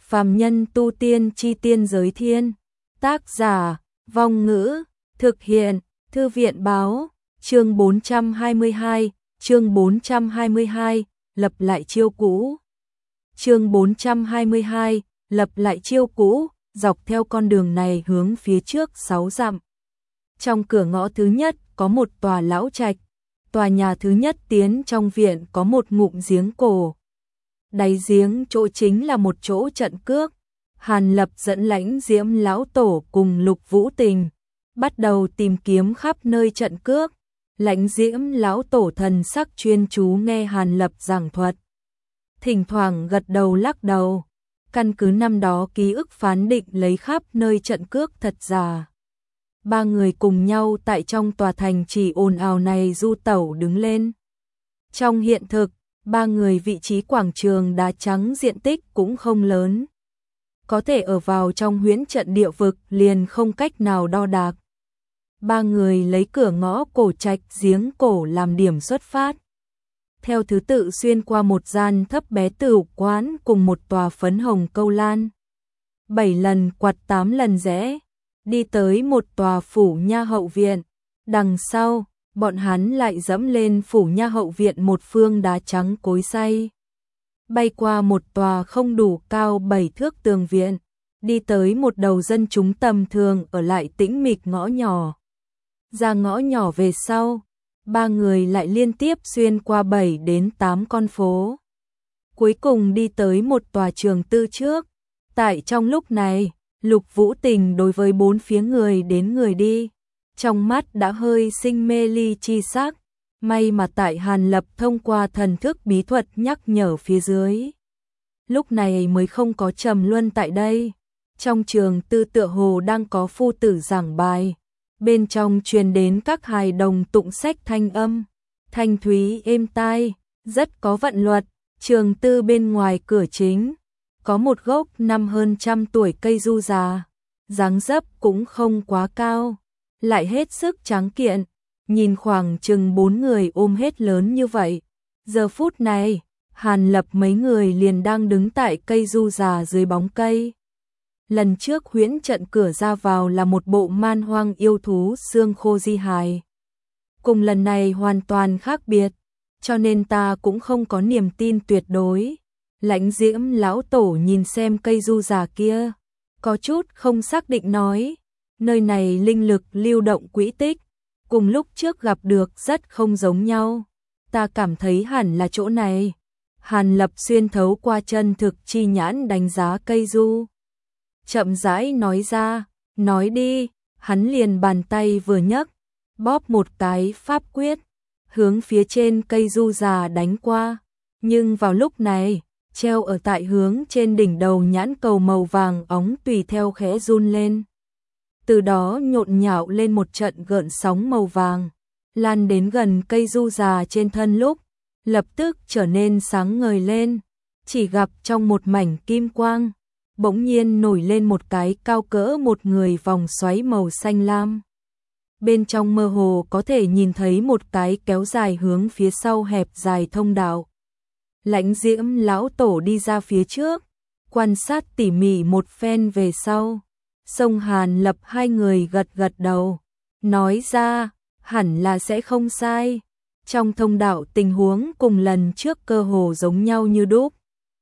Phàm nhân tu tiên chi tiên giới thiên. Tác giả, Vong Ngữ, thực hiện, Thư viện báo, chương 422, chương 422, lập lại chiêu cũ. Chương 422, lập lại chiêu cũ, dọc theo con đường này hướng phía trước 6 dặm. Trong cửa ngõ thứ nhất có một tòa lão trạch, tòa nhà thứ nhất tiến trong viện có một ngụm giếng cổ. Đáy giếng chỗ chính là một chỗ trận cước. Hàn Lập dẫn Lãnh Diễm lão tổ cùng Lục Vũ Tình bắt đầu tìm kiếm khắp nơi trận cước. Lãnh Diễm lão tổ thần sắc chuyên chú nghe Hàn Lập giảng thuật, thỉnh thoảng gật đầu lắc đầu, căn cứ năm đó ký ức phán định lấy khắp nơi trận cước thật giả. Ba người cùng nhau tại trong tòa thành chỉ ồn ào này du tẩu đứng lên. Trong hiện thực, ba người vị trí quảng trường đá trắng diện tích cũng không lớn. Có thể ở vào trong huyễn trận địa vực liền không cách nào đo đạc. Ba người lấy cửa ngõ cổ trạch giếng cổ làm điểm xuất phát. Theo thứ tự xuyên qua một gian thấp bé tửu quán cùng một tòa phấn hồng câu lan. 7 lần quặt 8 lần rẽ, đi tới một tòa phủ nha hậu viện. Đằng sau, bọn hắn lại dẫm lên phủ nha hậu viện một phương đá trắng cối xay. Bay qua một tòa không đủ cao 7 thước tường viện, đi tới một đầu dân chúng tầm thường ở lại tĩnh mịch ngõ nhỏ. Ra ngõ nhỏ về sau, ba người lại liên tiếp xuyên qua 7 đến 8 con phố. Cuối cùng đi tới một tòa trường tư trước. Tại trong lúc này, Lục Vũ Tình đối với bốn phía người đến người đi, trong mắt đã hơi sinh mê ly chi sắc. May mà tại Hàn Lập thông qua thần thức bí thuật nhắc nhở phía dưới, lúc này mới không có trầm luân tại đây. Trong trường tư tựa hồ đang có phu tử giảng bài, bên trong truyền đến các hài đồng tụng sách thanh âm, thanh thúy êm tai, rất có vận luật. Trường tư bên ngoài cửa chính có một gốc năm hơn trăm tuổi cây du già, dáng dấp cũng không quá cao, lại hết sức tráng kiện, nhìn khoảng chừng 4 người ôm hết lớn như vậy. Giờ phút này, Hàn Lập mấy người liền đang đứng tại cây du già dưới bóng cây. Lần trước huyễn trận cửa ra vào là một bộ man hoang yêu thú xương khô di hài. Cùng lần này hoàn toàn khác biệt, cho nên ta cũng không có niềm tin tuyệt đối. Lãnh Diễm lão tổ nhìn xem cây du già kia, có chút không xác định nói, nơi này linh lực lưu động quỹ tích, cùng lúc trước gặp được rất không giống nhau. Ta cảm thấy hẳn là chỗ này. Hàn Lập xuyên thấu qua chân thực chi nhãn đánh giá cây du. Chậm rãi nói ra, nói đi. Hắn liền bàn tay vừa nhấc, bóp một cái pháp quyết, hướng phía trên cây du già đánh qua. Nhưng vào lúc này, treo ở tại hướng trên đỉnh đầu nhãn cầu màu vàng óng tùy theo khẽ run lên. Từ đó nhộn nhạo lên một trận gợn sóng màu vàng, lan đến gần cây du già trên thân lúc, lập tức trở nên sáng ngời lên. Chỉ gặp trong một mảnh kim quang, bỗng nhiên nổi lên một cái cao cỡ một người vòng xoáy màu xanh lam. Bên trong mơ hồ có thể nhìn thấy một cái kéo dài hướng phía sau hẹp dài thông đạo. Lãnh Diễm lão tổ đi ra phía trước, quan sát tỉ mỉ một phen về sau. Song Hàn Lập hai người gật gật đầu, nói ra, hẳn là sẽ không sai. Trong thông đạo tình huống cùng lần trước cơ hồ giống nhau như đúc.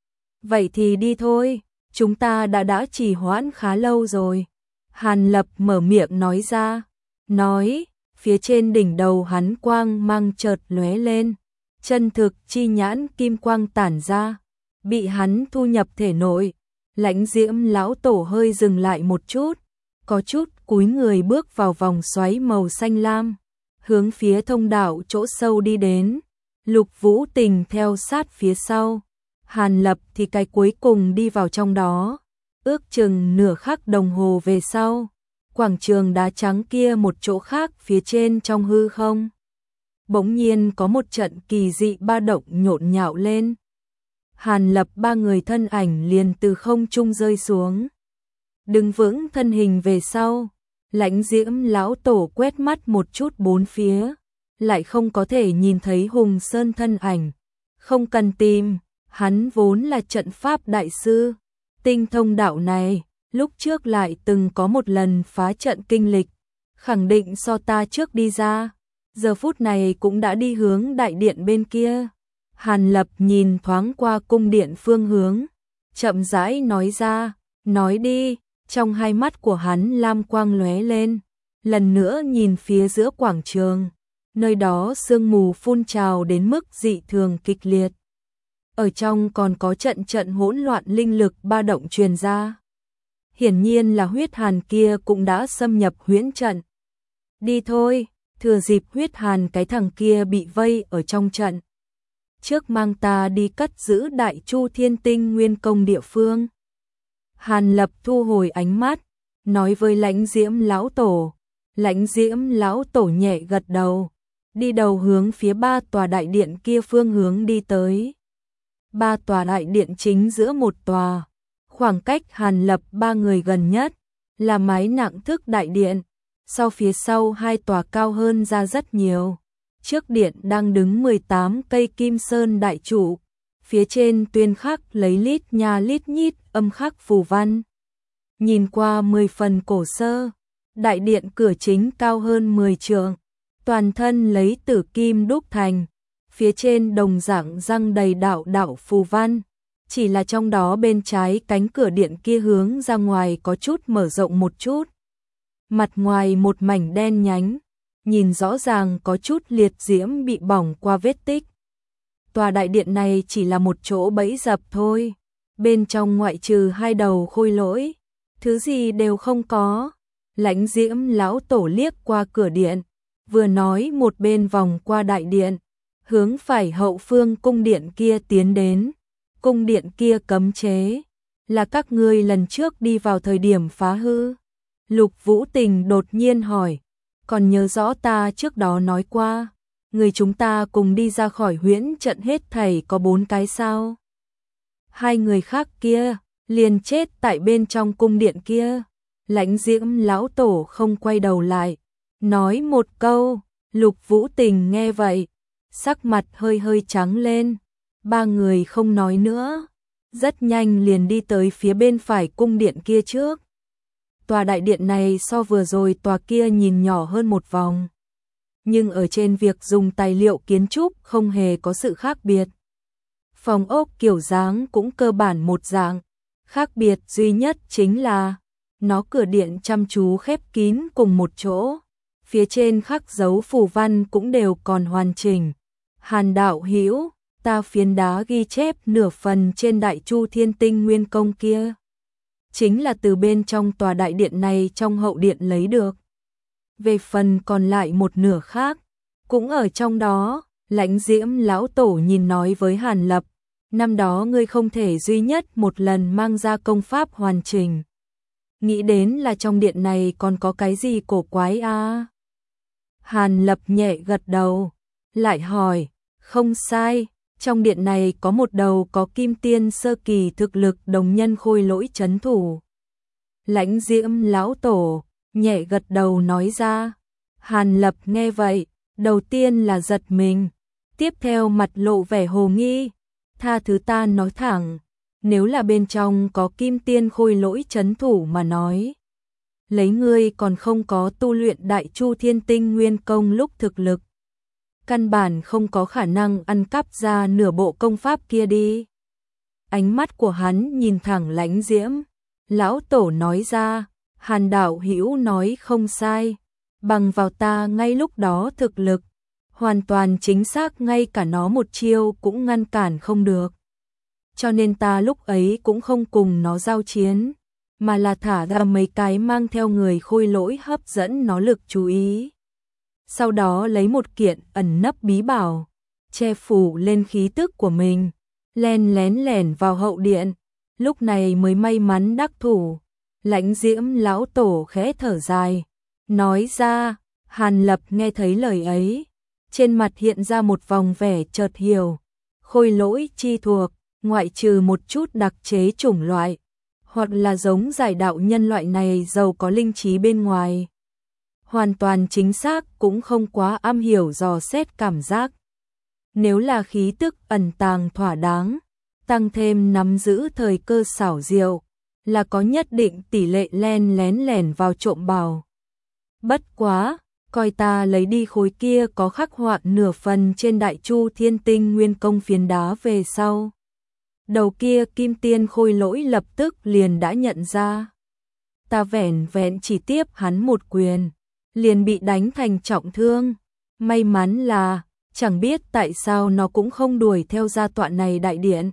Vậy thì đi thôi, chúng ta đã trì hoãn khá lâu rồi. Hàn Lập mở miệng nói ra, nói, phía trên đỉnh đầu hắn quang mang chợt lóe lên, chân thực chi nhãn kim quang tản ra, bị hắn thu nhập thể nội. Lãnh Diễm lão tổ hơi dừng lại một chút, có chút cúi người bước vào vòng xoáy màu xanh lam, hướng phía thông đạo chỗ sâu đi đến. Lục Vũ Tình theo sát phía sau, Hàn Lập thì cái cuối cùng đi vào trong đó. Ước chừng nửa khắc đồng hồ về sau, quảng trường đá trắng kia một chỗ khác phía trên trong hư không, bỗng nhiên có một trận kỳ dị ba động nhộn nhạo lên. Hàn Lập ba người thân ảnh liền từ không trung rơi xuống. Đứng vững thân hình về sau, Lãnh Diễm lão tổ quét mắt một chút bốn phía, lại không có thể nhìn thấy Hùng Sơn thân ảnh. Không cần tìm, hắn vốn là trận pháp đại sư, tinh thông đạo này, lúc trước lại từng có một lần phá trận kinh lịch, khẳng định so ta trước đi ra, giờ phút này cũng đã đi hướng đại điện bên kia. Hàn Lập nhìn thoáng qua cung điện phương hướng, chậm rãi nói ra, nói đi, trong hai mắt của hắn lam quang lóe lên, lần nữa nhìn phía giữa quảng trường, nơi đó sương mù phun trào đến mức dị thường kịch liệt. Ở trong còn có trận trận hỗn loạn linh lực ba động truyền ra. Hiển nhiên là huyết hàn kia cũng đã xâm nhập huyễn trận. Đi thôi, thừa dịp huyết hàn cái thằng kia bị vây ở trong trận. Trước mang ta đi cất giữ Đại Chu Thiên Tinh Nguyên Công địa phương. Hàn Lập thu hồi ánh mắt, nói với Lãnh Diễm lão tổ. Lãnh Diễm lão tổ nhẹ gật đầu, đi đầu hướng phía ba tòa đại điện kia phương hướng đi tới. Ba tòa đại điện chính giữa một tòa, khoảng cách Hàn Lập ba người gần nhất là mái nặng thức đại điện, sau phía sau hai tòa cao hơn ra rất nhiều. Trước điện đang đứng 18 cây kim sơn đại trụ, phía trên tuyên khắc lấy lít nha lít nhít âm khắc phù văn. Nhìn qua 10 phần cổ sơ, đại điện cửa chính cao hơn 10 trượng, toàn thân lấy tử kim đúc thành, phía trên đồng dạng răng đầy đạo đạo phù văn, chỉ là trong đó bên trái cánh cửa điện kia hướng ra ngoài có chút mở rộng một chút. Mặt ngoài một mảnh đen nhánh, nhìn rõ ràng có chút liệt diễm bị bỏng qua vết tích. Tòa đại điện này chỉ là một chỗ bẫy dập thôi, bên trong ngoại trừ hai đầu khôi lỗi, thứ gì đều không có. Lãnh Diễm lão tổ liếc qua cửa điện, vừa nói một bên vòng qua đại điện, hướng phải hậu phương cung điện kia tiến đến. Cung điện kia cấm chế, là các ngươi lần trước đi vào thời điểm phá hư. Lục Vũ Tình đột nhiên hỏi, còn nhớ rõ ta trước đó nói qua, người chúng ta cùng đi ra khỏi huyễn trận hết thảy có 4 cái sao? Hai người khác kia, liền chết tại bên trong cung điện kia. Lãnh Diễm lão tổ không quay đầu lại, nói một câu. Lục Vũ Tình nghe vậy, sắc mặt hơi hơi trắng lên. Ba người không nói nữa, rất nhanh liền đi tới phía bên phải cung điện kia trước. Tòa đại điện này so vừa rồi tòa kia nhìn nhỏ hơn một vòng, nhưng ở trên việc dùng tài liệu kiến trúc không hề có sự khác biệt. Phòng ốc kiểu dáng cũng cơ bản một dạng, khác biệt duy nhất chính là nó cửa điện chăm chú khép kín cùng một chỗ, phía trên khắc dấu phù văn cũng đều còn hoàn chỉnh. Hàn đạo hữu, ta phiến đá ghi chép nửa phần trên Đại Chu Thiên Tinh Nguyên Công kia, chính là từ bên trong tòa đại điện này trong hậu điện lấy được. Về phần còn lại một nửa khác, cũng ở trong đó. Lãnh Diễm lão tổ nhìn nói với Hàn Lập, năm đó ngươi không thể duy nhất một lần mang ra công pháp hoàn chỉnh. Nghĩ đến là trong điện này còn có cái gì cổ quái à? Hàn Lập nhẹ gật đầu, lại hỏi, không sai, trong điện này có một đầu có kim tiên sơ kỳ thực lực đồng nhân khôi lỗi trấn thủ. Lãnh Diễm lão tổ nhẹ gật đầu nói ra. Hàn Lập nghe vậy, đầu tiên là giật mình, tiếp theo mặt lộ vẻ hồ nghi. Tha thứ ta nói thẳng, nếu là bên trong có kim tiên khôi lỗi trấn thủ mà nói, lấy ngươi còn không có tu luyện Đại Chu Thiên Tinh Nguyên Công lúc thực lực, căn bản không có khả năng ăn cắp ra nửa bộ công pháp kia đi. Ánh mắt của hắn nhìn thẳng Lãnh Diễm lão tổ nói ra, Hàn đạo hữu nói không sai, bằng vào ta ngay lúc đó thực lực, hoàn toàn chính xác ngay cả nó một chiêu cũng ngăn cản không được. Cho nên ta lúc ấy cũng không cùng nó giao chiến, mà là thả ra mấy cái mang theo người khôi lỗi hấp dẫn nó lực chú ý. Sau đó lấy một kiện ẩn nấp bí bảo, che phủ lên khí tức của mình, len lén lẻn vào hậu điện, lúc này mới may mắn đắc thủ. Lãnh Diễm lão tổ khẽ thở dài, nói ra. Hàn Lập nghe thấy lời ấy, trên mặt hiện ra một vòng vẻ chợt hiểu. Khôi lỗi chi thuộc, ngoại trừ một chút đặc chế chủng loại, hoặc là giống giải đạo nhân loại này giàu có linh trí bên ngoài, hoàn toàn chính xác cũng không quá am hiểu dò xét cảm giác. Nếu là khí tức ẩn tàng thỏa đáng, tăng thêm nắm giữ thời cơ xảo diệu, là có nhất định tỷ lệ len lén lẻn vào trộm bảo. Bất quá, coi ta lấy đi khối kia có khắc họa nửa phần trên Đại Chu Thiên Tinh Nguyên Công phiến đá về sau. Đầu kia Kim Tiên Khôi Lỗi lập tức liền đã nhận ra. Ta vẻn vẹn chỉ tiếp hắn một quyền, liền bị đánh thành trọng thương. May mắn là, chẳng biết tại sao nó cũng không đuổi theo gia tọa này đại điện.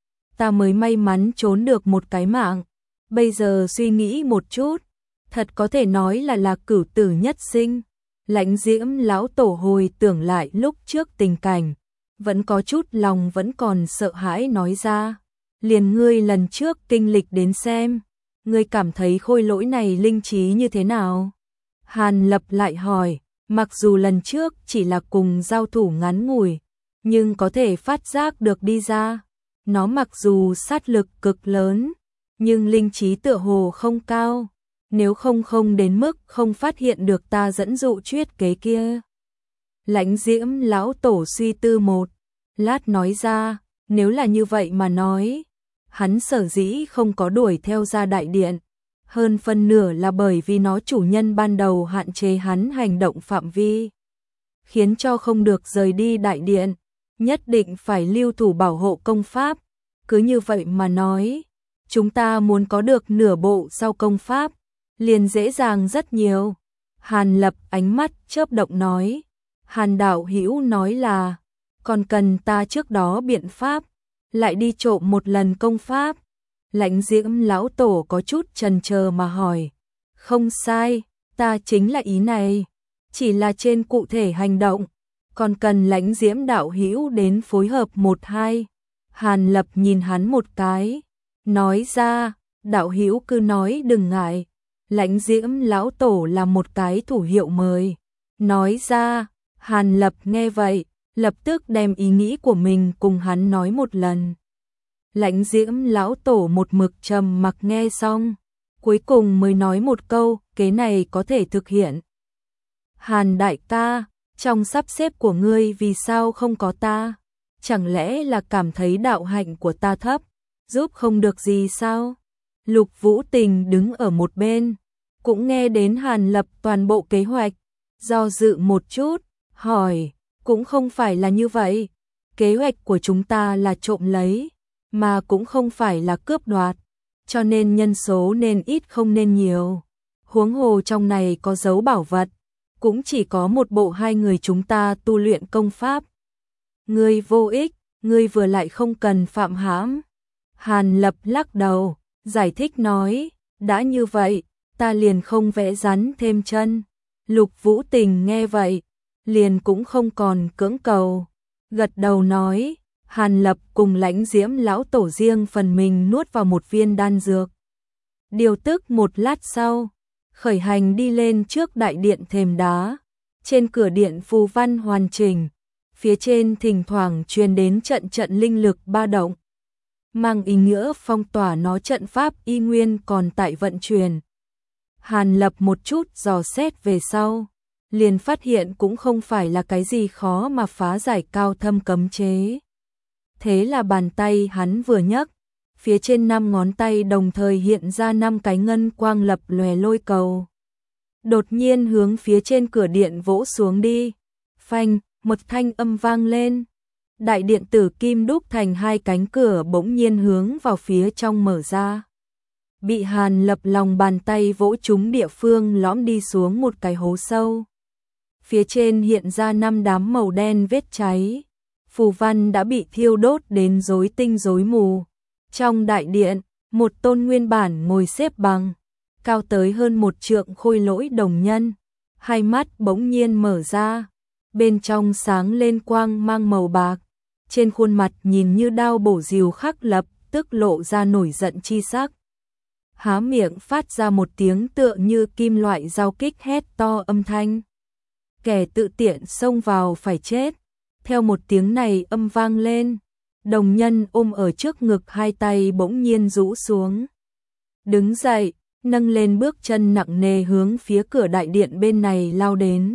Ta mới may mắn trốn được một cái mạng. Bây giờ suy nghĩ một chút, thật có thể nói là cửu tử nhất sinh. Lãnh Diễm lão tổ hồi tưởng lại lúc trước tình cảnh, vẫn có chút lòng vẫn còn sợ hãi nói ra. Liền ngươi lần trước kinh lịch đến xem, ngươi cảm thấy khôi lỗi này linh trí như thế nào? Hàn Lập lại hỏi, mặc dù lần trước chỉ là cùng giao thủ ngắn ngủi, nhưng có thể phát giác được đi ra. Nó mặc dù sát lực cực lớn, nhưng linh trí tựa hồ không cao, nếu không đến mức không phát hiện được ta dẫn dụ truyết kế kia. Lãnh Diễm lão tổ suy tư một lát nói ra, nếu là như vậy mà nói, hắn sở dĩ không có đuổi theo ra đại điện, hơn phân nửa là bởi vì nó chủ nhân ban đầu hạn chế hắn hành động phạm vi, khiến cho không được rời đi đại điện, nhất định phải lưu thủ bảo hộ công pháp. Cứ như vậy mà nói, chúng ta muốn có được nửa bộ sau công pháp, liền dễ dàng rất nhiều. Hàn Lập ánh mắt chớp động nói. Hàn đạo hữu nói là, còn cần ta trước đó biện pháp, lại đi trộm một lần công pháp. Lãnh Diễm lão tổ có chút chần chờ mà hỏi. Không sai, ta chính là ý này, chỉ là trên cụ thể hành động, còn cần Lãnh Diễm đạo hữu đến phối hợp một hai. Hàn Lập nhìn hắn một cái, nói ra, đạo hữu cứ nói đừng ngại. Lãnh Diễm lão tổ là một cái thủ hiệu mời. Nói ra, Hàn Lập nghe vậy, lập tức đem ý nghĩ của mình cùng hắn nói một lần. Lãnh Diễm lão tổ một mực trầm mặc nghe xong, cuối cùng mới nói một câu, kế này có thể thực hiện. Hàn đại ca, trong sắp xếp của ngươi vì sao không có ta? Chẳng lẽ là cảm thấy đạo hạnh của ta thấp, giúp không được gì sao? Lục Vũ Tình đứng ở một bên, cũng nghe đến Hàn Lập toàn bộ kế hoạch, do dự một chút, hỏi, cũng không phải là như vậy. Kế hoạch của chúng ta là trộm lấy, mà cũng không phải là cướp đoạt, cho nên nhân số nên ít không nên nhiều. Huống hồ trong này có dấu bảo vật, cũng chỉ có một bộ hai người chúng ta tu luyện công pháp. Ngươi vô ích, ngươi vừa lại không cần phạm hãm. Hàn Lập lắc đầu, giải thích nói, đã như vậy, ta liền không vẽ rắn thêm chân. Lục Vũ Tình nghe vậy, liền cũng không còn cưỡng cầu, gật đầu nói. Hàn Lập cùng Lãnh Diễm lão tổ riêng phần mình nuốt vào một viên đan dược. Điều tức một lát sau, khởi hành đi lên trước đại điện thềm đá. Trên cửa điện phù văn hoàn chỉnh, phía trên thỉnh thoảng truyền đến trận trận linh lực ba động, mang ý nghĩa phong tỏa nó trận pháp y nguyên còn tại vận chuyển. Hàn Lập một chút dò xét về sau, liền phát hiện cũng không phải là cái gì khó mà phá giải cao thâm cấm chế. Thế là bàn tay hắn vừa nhấc, phía trên 5 ngón tay đồng thời hiện ra 5 cái ngân quang lập lòe lôi cầu. Đột nhiên hướng phía trên cửa điện vỗ xuống đi. Phanh, một thanh âm vang lên. Đại điện tử kim đúc thành 2 cánh cửa bỗng nhiên hướng vào phía trong mở ra. Bị Hàn Lập lòng bàn tay vỗ trúng địa phương lõm đi xuống một cái hố sâu. Phía trên hiện ra 5 đám màu đen vết cháy. Phù văn đã bị thiêu đốt đến rối tinh rối mù. Trong đại điện, một tôn nguyên bản ngồi xếp bằng, cao tới hơn 1 trượng khôi lỗi đồng nhân, hai mắt bỗng nhiên mở ra, bên trong sáng lên quang mang màu bạc, trên khuôn mặt nhìn như đao bổ rìu khắc lập tức lộ ra nổi giận chi sắc. Há miệng phát ra một tiếng tựa như kim loại giao kích hét to âm thanh. Kẻ tự tiện xông vào phải chết. Theo một tiếng này âm vang lên, đồng nhân ôm ở trước ngực hai tay bỗng nhiên rũ xuống. Đứng dậy, nâng lên bước chân nặng nề hướng phía cửa đại điện bên này lao đến.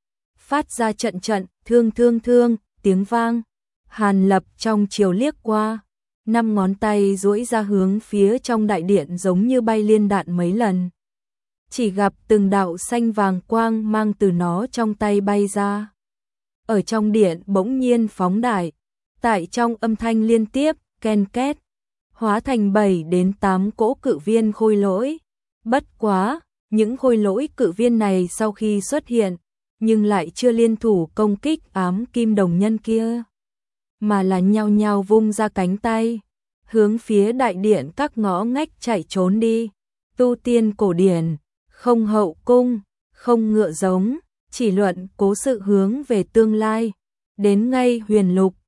Phát ra trận trận, thương, tiếng vang. Hàn Lập trong chiều liếc qua, 5 ngón tay duỗi ra hướng phía trong đại điện giống như bay liên đạn mấy lần. Chỉ gặp từng đạo xanh vàng quang mang từ nó trong tay bay ra. Ở trong điện bỗng nhiên phóng đại, tại trong âm thanh liên tiếp, ken két, hóa thành 7 đến 8 cỗ cự viên khôi lỗi. Bất quá, những khôi lỗi cự viên này sau khi xuất hiện, nhưng lại chưa liên thủ công kích ám kim đồng nhân kia, mà là nhao nhao vung ra cánh tay, hướng phía đại điện các ngõ ngách chạy trốn đi. Tu tiên cổ điển, không hậu cung, không ngựa giống, chỉ luận cố sự hướng về tương lai. Đến ngay huyền lục,